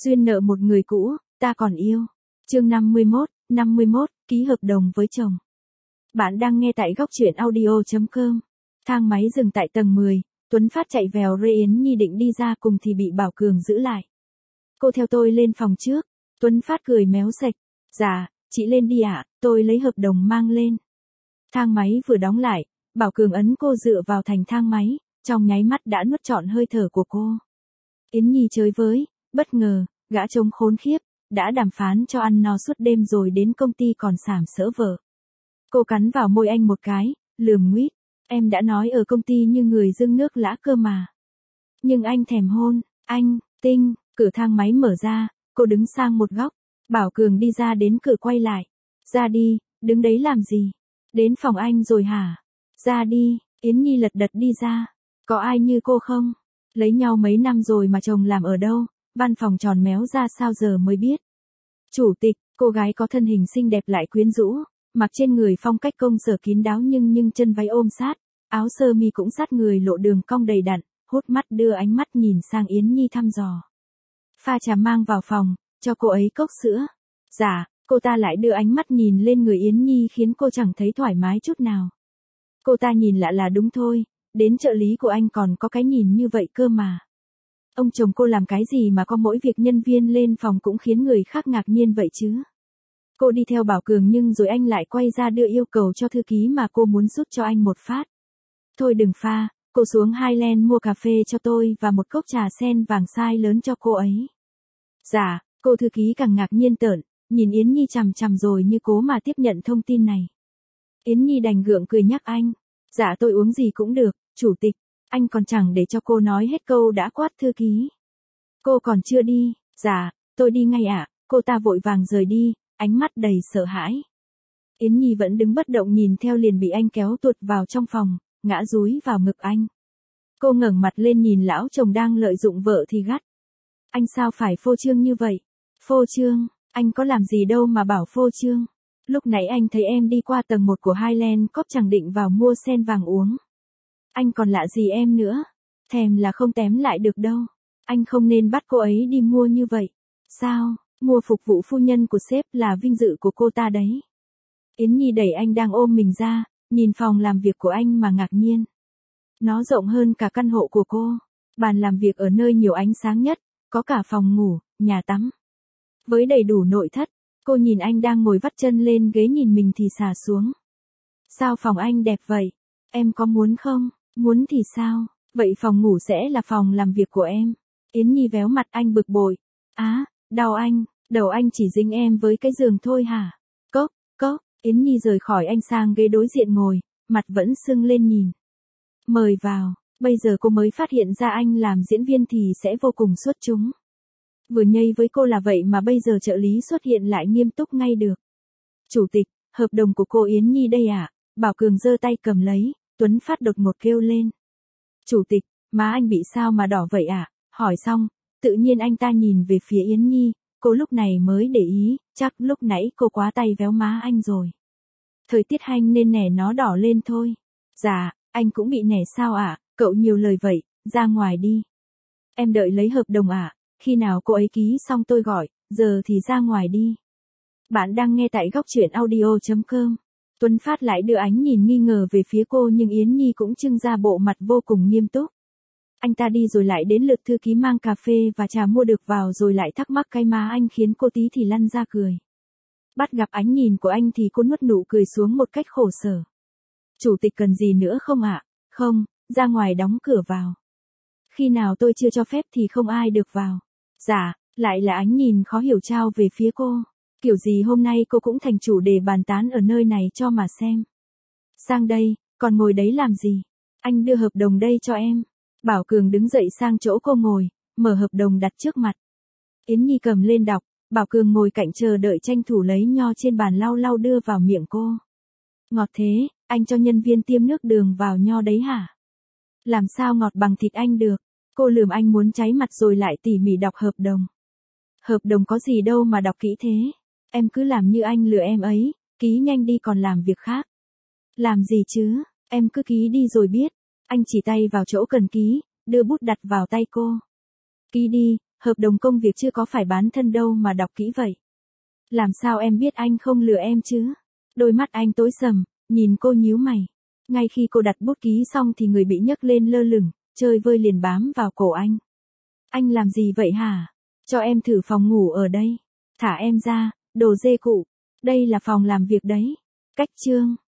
Duyên nợ một người cũ, ta còn yêu. Chương 51, ký hợp đồng với chồng. Bạn đang nghe tại góc truyện audio.com. Thang máy dừng tại tầng 10, Tuấn Phát chạy vèo Rê Yến Nhi định đi ra cùng thì bị Bảo Cường giữ lại. Cô theo tôi lên phòng trước. Tuấn Phát cười méo sạch. Dạ, chị lên đi ạ, tôi lấy hợp đồng mang lên. Thang máy vừa đóng lại, Bảo Cường ấn cô dựa vào thành thang máy, trong nháy mắt đã nuốt trọn hơi thở của cô. Yến Nhi chơi với, bất ngờ, gã trống khốn khiếp, đã đàm phán cho ăn no suốt đêm rồi đến công ty còn sàm sỡ vợ. Cô cắn vào môi anh một cái, lườm nguýt, em đã nói ở công ty như người dưng nước lã cơ mà. Nhưng anh thèm hôn, anh, Tinh, cửa thang máy mở ra, cô đứng sang một góc, Bảo Cường đi ra đến cửa quay lại. Ra đi, đứng đấy làm gì? Đến phòng anh rồi hả? Ra đi, Yến Nhi lật đật đi ra. Có ai như cô không? Lấy nhau mấy năm rồi mà chồng làm ở đâu? Văn phòng tròn méo ra sao giờ mới biết. Chủ tịch, cô gái có thân hình xinh đẹp lại quyến rũ, mặc trên người phong cách công sở kín đáo nhưng chân váy ôm sát, áo sơ mi cũng sát người lộ đường cong đầy đặn, hút mắt đưa ánh mắt nhìn sang Yến Nhi thăm dò. Pha trà mang vào phòng, cho cô ấy cốc sữa. Dạ, cô ta lại đưa ánh mắt nhìn lên người Yến Nhi khiến cô chẳng thấy thoải mái chút nào. Cô ta nhìn lạ là đúng thôi, đến trợ lý của anh còn có cái nhìn như vậy cơ mà. Ông chồng cô làm cái gì mà có mỗi việc nhân viên lên phòng cũng khiến người khác ngạc nhiên vậy chứ? Cô đi theo Bảo Cường nhưng rồi anh lại quay ra đưa yêu cầu cho thư ký mà cô muốn sút cho anh một phát. Thôi đừng pha, cô xuống Highland mua cà phê cho tôi và một cốc trà sen vàng size lớn cho cô ấy. Dạ, cô thư ký càng ngạc nhiên tởn, nhìn Yến Nhi chằm chằm rồi như cố mà tiếp nhận thông tin này. Yến Nhi đành gượng cười nhắc anh. Dạ tôi uống gì cũng được, chủ tịch. Anh còn chẳng để cho cô nói hết câu đã quát thư ký. Cô còn chưa đi. Dạ, tôi đi ngay ạ. Cô ta vội vàng rời đi, ánh mắt đầy sợ hãi. Yến Nhi vẫn đứng bất động nhìn theo liền bị anh kéo tuột vào trong phòng, ngã dúi vào ngực anh. Cô ngẩng mặt lên nhìn lão chồng đang lợi dụng vợ thì gắt. Anh sao phải phô trương như vậy? Phô trương, anh có làm gì đâu mà bảo phô trương. Lúc nãy anh thấy em đi qua tầng 1 của Highland Cop chẳng định vào mua sen vàng uống. Anh còn lạ gì em nữa? Thèm là không tém lại được đâu. Anh không nên bắt cô ấy đi mua như vậy. Sao, mua phục vụ phu nhân của sếp là vinh dự của cô ta đấy. Yến Nhi đẩy anh đang ôm mình ra, nhìn phòng làm việc của anh mà ngạc nhiên. Nó rộng hơn cả căn hộ của cô. Bàn làm việc ở nơi nhiều ánh sáng nhất, có cả phòng ngủ, nhà tắm. Với đầy đủ nội thất, cô nhìn anh đang ngồi vắt chân lên ghế nhìn mình thì xà xuống. Sao phòng anh đẹp vậy? Em có muốn không? Muốn thì sao? Vậy phòng ngủ sẽ là phòng làm việc của em. Yến Nhi véo mặt anh bực bội. Á, đau anh, đầu anh chỉ dính em với cái giường thôi hả? Cốc, Yến Nhi rời khỏi anh sang ghế đối diện ngồi, mặt vẫn sưng lên nhìn. Mời vào, bây giờ cô mới phát hiện ra anh làm diễn viên thì sẽ vô cùng xuất chúng. Vừa nhây với cô là vậy mà bây giờ trợ lý xuất hiện lại nghiêm túc ngay được. Chủ tịch, hợp đồng của cô Yến Nhi đây ạ. Bảo Cường giơ tay cầm lấy, Tuấn Phát đột ngột kêu lên. Chủ tịch, má anh bị sao mà đỏ vậy ạ? Hỏi xong, tự nhiên anh ta nhìn về phía Yến Nhi, cô lúc này mới để ý, chắc lúc nãy cô quá tay véo má anh rồi. Thời tiết hanh nên nẻ nó đỏ lên thôi. Dạ, anh cũng bị nẻ sao ạ? Cậu nhiều lời vậy, ra ngoài đi. Em đợi lấy hợp đồng ạ, khi nào cô ấy ký xong tôi gọi, giờ thì ra ngoài đi. Bạn đang nghe tại góc truyện audio.com. Tuấn Phát lại đưa ánh nhìn nghi ngờ về phía cô nhưng Yến Nhi cũng trưng ra bộ mặt vô cùng nghiêm túc. Anh ta đi rồi lại đến lượt thư ký mang cà phê và trà mua được vào rồi lại thắc mắc cái má anh khiến cô tí thì lăn ra cười. Bắt gặp ánh nhìn của anh thì cô nuốt nụ cười xuống một cách khổ sở. Chủ tịch cần gì nữa không ạ? Không, ra ngoài đóng cửa vào. Khi nào tôi chưa cho phép thì không ai được vào. Dạ, lại là ánh nhìn khó hiểu trao về phía cô. Kiểu gì hôm nay cô cũng thành chủ để bàn tán ở nơi này cho mà xem. Sang đây, còn ngồi đấy làm gì? Anh đưa hợp đồng đây cho em. Bảo Cường đứng dậy sang chỗ cô ngồi, mở hợp đồng đặt trước mặt. Yến Nhi cầm lên đọc, Bảo Cường ngồi cạnh chờ đợi tranh thủ lấy nho trên bàn lau lau đưa vào miệng cô. Ngọt thế, anh cho nhân viên tiêm nước đường vào nho đấy hả? Làm sao ngọt bằng thịt anh được? Cô lườm anh muốn cháy mặt rồi lại tỉ mỉ đọc hợp đồng. Hợp đồng có gì đâu mà đọc kỹ thế. Em cứ làm như anh lừa em ấy, ký nhanh đi còn làm việc khác. Làm gì chứ, em cứ ký đi rồi biết. Anh chỉ tay vào chỗ cần ký, đưa bút đặt vào tay cô. Ký đi, Hợp đồng công việc chưa có phải bán thân đâu mà đọc kỹ vậy. Làm sao em biết anh không lừa em chứ? Đôi mắt anh tối sầm, nhìn cô nhíu mày. Ngay khi cô đặt bút ký xong thì người bị nhấc lên lơ lửng, chơi vơi liền bám vào cổ anh. Anh làm gì vậy hả? Cho em thử phòng ngủ ở đây. Thả em ra, đồ dê cụ. Đây là phòng làm việc đấy. Cách chương.